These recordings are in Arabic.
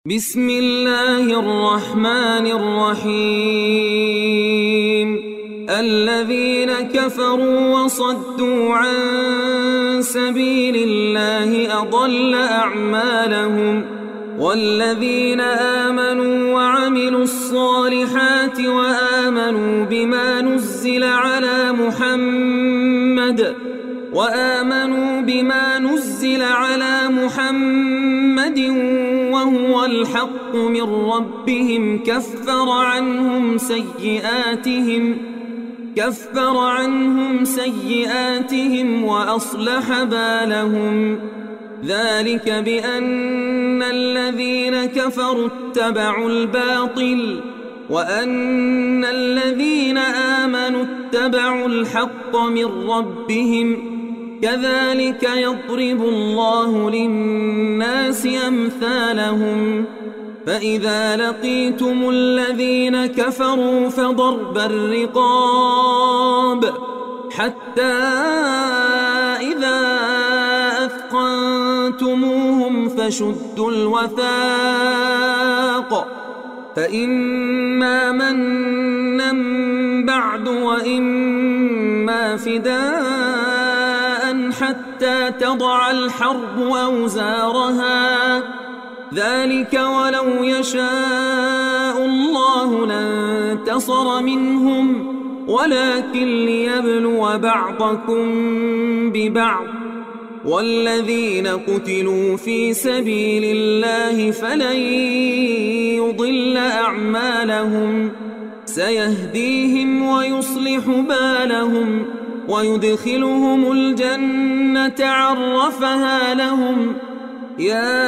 بسم الله الرحمن الرحيم الذين كفروا وصدوا عن سبيل الله أضل أعمالهم والذين آمنوا وعملوا الصالحات وآمنوا بما نزل على محمد وهو الحق من ربهم كفر عنهم سيئاتهم وأصلح بالهم ذلك بأن الذين كفروا اتبعوا الباطل وأن الذين آمنوا اتبعوا الحق من ربهم كذلك يضرب الله للناس أمثالهم فإذا لقيتم الذين كفروا فضرب الرقاب حتى إذا أثقنتموهم فشدوا الوثاق فإما منا بعد وإما فداء حتى تضع الحرب أوزارها ذلك ولو يشاء الله لانتصر منهم ولكن ليبلو بعضكم ببعض والذين قتلوا في سبيل الله فلن يضل أعمالهم سيهديهم ويصلح بالهم ويدخلهم الجنة عرفها لهم يا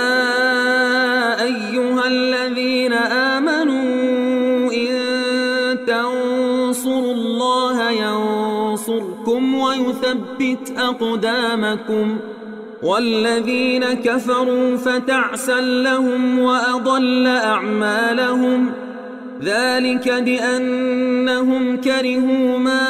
أيها الذين آمنوا إن تنصروا الله ينصركم ويثبت أقدامكم والذين كفروا فتعسا لهم وأضل أعمالهم ذلك بأنهم كرهوا ما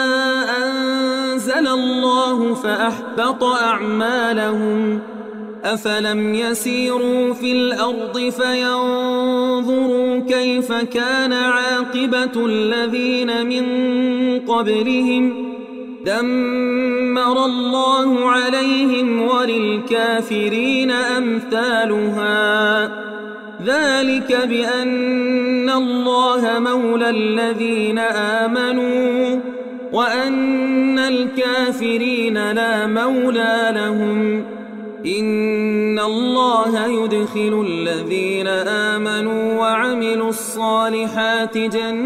أنزل الله فأحبط أعمالهم أفلم يسيروا في الأرض فينظروا كيف كان عاقبة الذين من قبلهم دمر الله عليهم وللكافرين أمثالها ذلك بأن الله مولى الذين آمنوا وأن الكافرين لا مولى لهم إن الله يدخل الذين آمنوا وعملوا الصالحات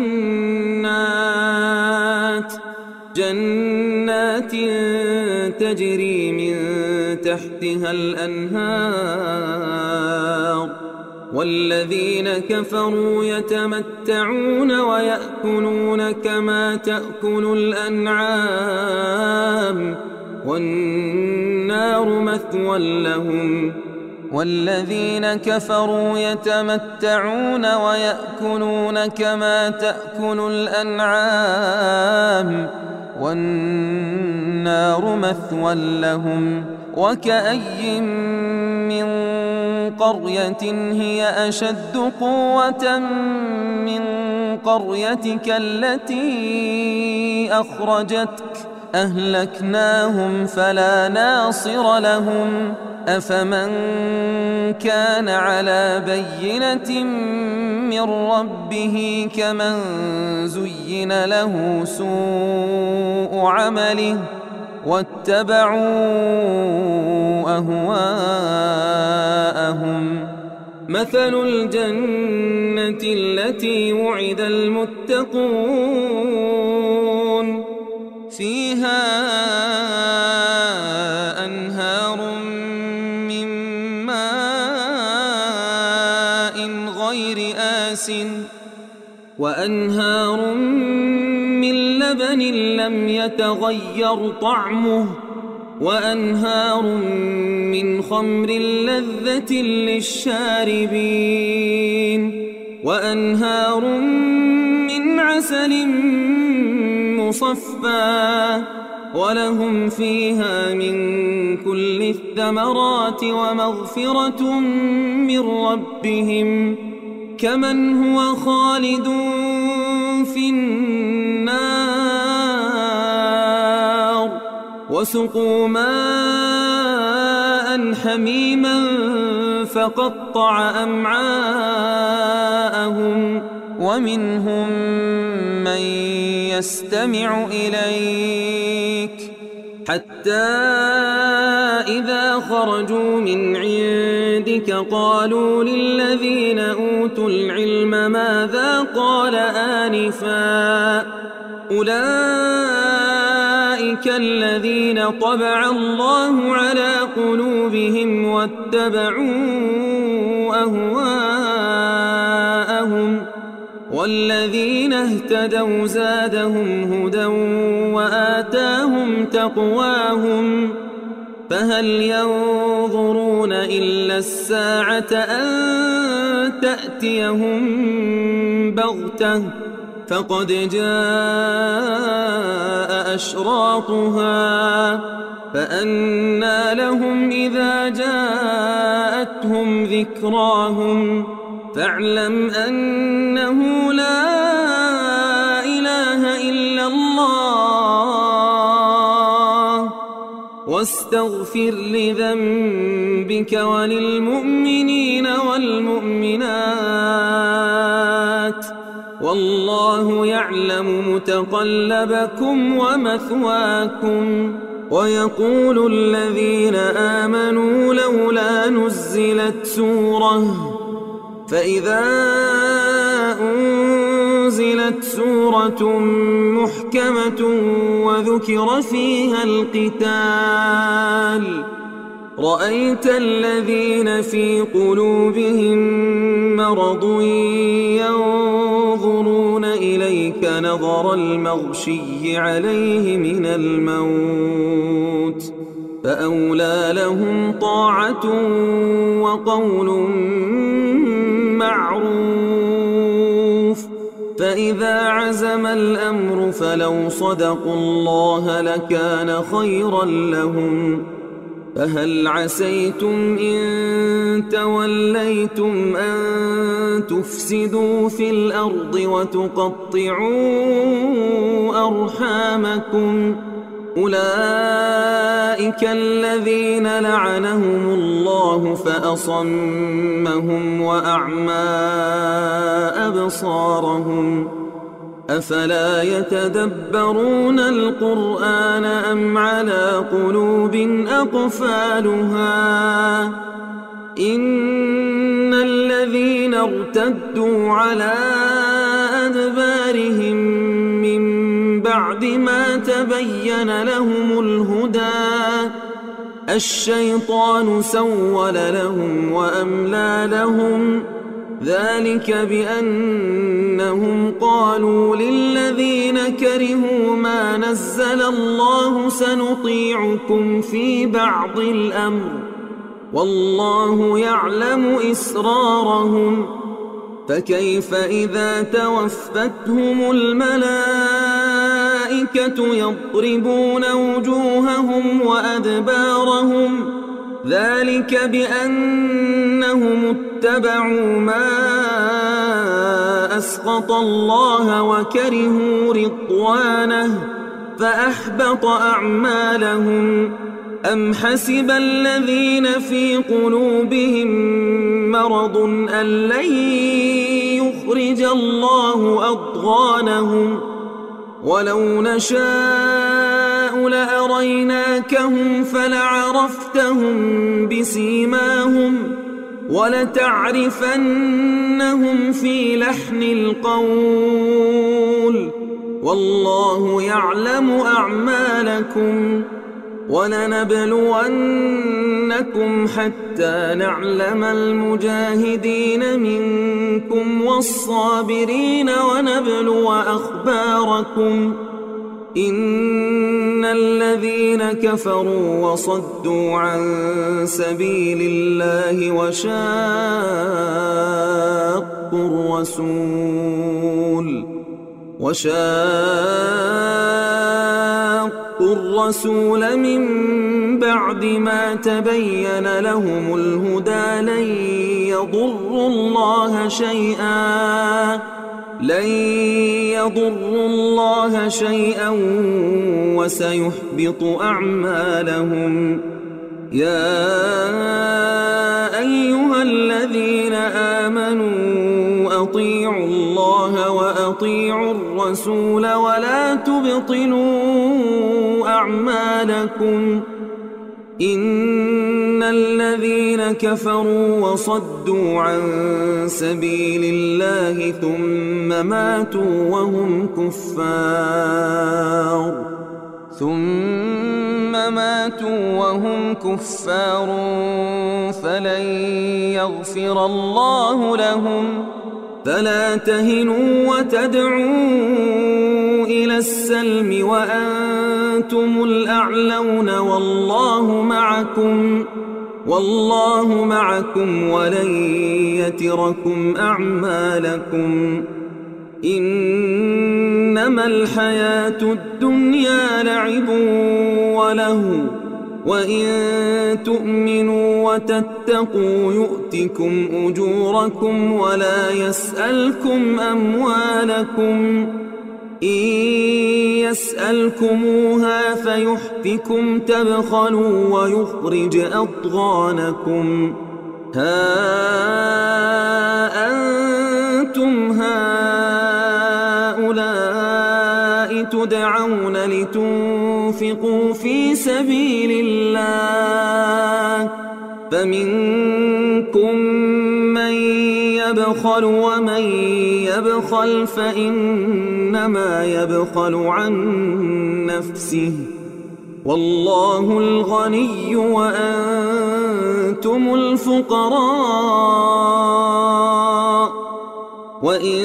جنات تجري من تحتها الأنهار والذين كفروا يتمتعون ويأكلون كما تأكل الأنعام والنار مثوى لهم والذين كفروا يتمتعون ويأكلون كما تأكل الأنعام والنار مثوى لهم وكأي من قرية هي أشد قوة من قريتك التي أخرجتك أهلكناهم فلا ناصر لهم أفمن كان على بينة من ربه كمن زين له سوء عمله واتبعوا أهواءهم مثل الجنة التي وعد المتقون فيها أنهار من ماء غير آسن وأنهار من لبن لم يتغير طعمه وأنهار من خمر لذة للشاربين وأنهار من عسل مصفى ولهم فيها من كل الثمرات ومغفرة من ربهم كمن هو خالد في النار وسقوا ماء حميما فقطع أمعاءهم ومنهم من يستمع إليك حتى إذا خرجوا من عندك قالوا للذين أوتوا العلم ماذا قال آنفا أولئك الذين طبع الله على قلوبهم واتبعوا أهواءهم والذين اهتدوا زادهم هدى وآتاهم تقواهم فهل ينظرون إلا الساعة أن تأتيهم بغتة فقد جاء أشراطها فأنى لهم إذا جاءتهم ذكراهم فاعلم أنه لا إله إلا الله واستغفر لذنبك وللمؤمنين والمؤمنات والله يعلم متقلبكم ومثواكم ويقول الذين آمنوا لولا نزلت سورة فإذا أنزلت سورة محكمة وذكر فيها القتال رأيت الذين في قلوبهم مرض ينظرون إليك نظر المغشي عليه من الموت فأولى لهم طاعة وقول معروف فإذا عزم الأمر فلو صدقوا الله لكان خيرا لهم فهل عسيتم إن توليتم أن تفسدوا في الأرض وتقطعوا أرحامكم أولئك الذين لعنهم الله فأصمهم وأعمى أبصارهم أفلا يتدبرون القرآن أم على قلوب أقفالها إن الذين ارتدوا على أدبارهم من بعد ما تبين لهم الهدى الشيطان سول لهم وأملى لهم ذلك بأنهم قالوا للذين كرهوا ما نزل الله سنطيعكم في بعض الأمر والله يعلم إسرارهم فكيف إذا توفتهم الملائكة يضربون وجوههم وأدبارهم ذلك بأنهم اتبعوا ما أسخط الله وكرهوا رضوانه فأحبط أعمالهم أم حسب الذين في قلوبهم مرض أن لن يخرج الله أضغانهم ولو نشاء لأريناكهم فلعرفتهم بسيماهم ولتعرفنهم في لحن القول والله يعلم أعمالكم ولنبلونكم حتى نعلم المجاهدين منكم والصابرين ونبلو أخباركم إن الذين كفروا وصدوا عن سبيل الله وشاقوا شاقوا الرسول من بعد ما تبين لهم الهدى لن يضروا الله شيئا وسيحبط أعمالهم. يا أيها الذين آمنوا أطيعوا الله وأطيعوا الرسول ولا تبطلوا أعمالكم. إن الذين كفروا وصدوا عن سبيل الله ثم ماتوا وهم كفار فلن يغفر الله لهم. فلا تهنوا وتدعوا إلى السلم وأنتم الأعلون والله معكم ولن يتركم أعمالكم. إنما الحياة الدنيا لعب ولهو وإن تؤمنوا وتتقوا يؤتكم أجوركم ولا يسألكم أموالكم. إن يسألكموها فيحفكم تبخلوا ويخرج أضغانكم. ها أنتم هؤلاء تدعون لتنفقوا في سبيل الله فمنكم من يبخل ومن يبخل فإنما يبخل عن نفسه والله الغني وأنتم الفقراء. وإن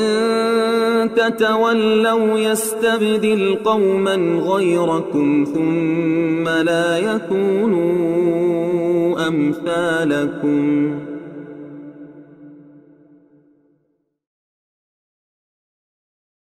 تتولوا يستبدل قوما غيركم ثم لا يكونوا أمثالكم.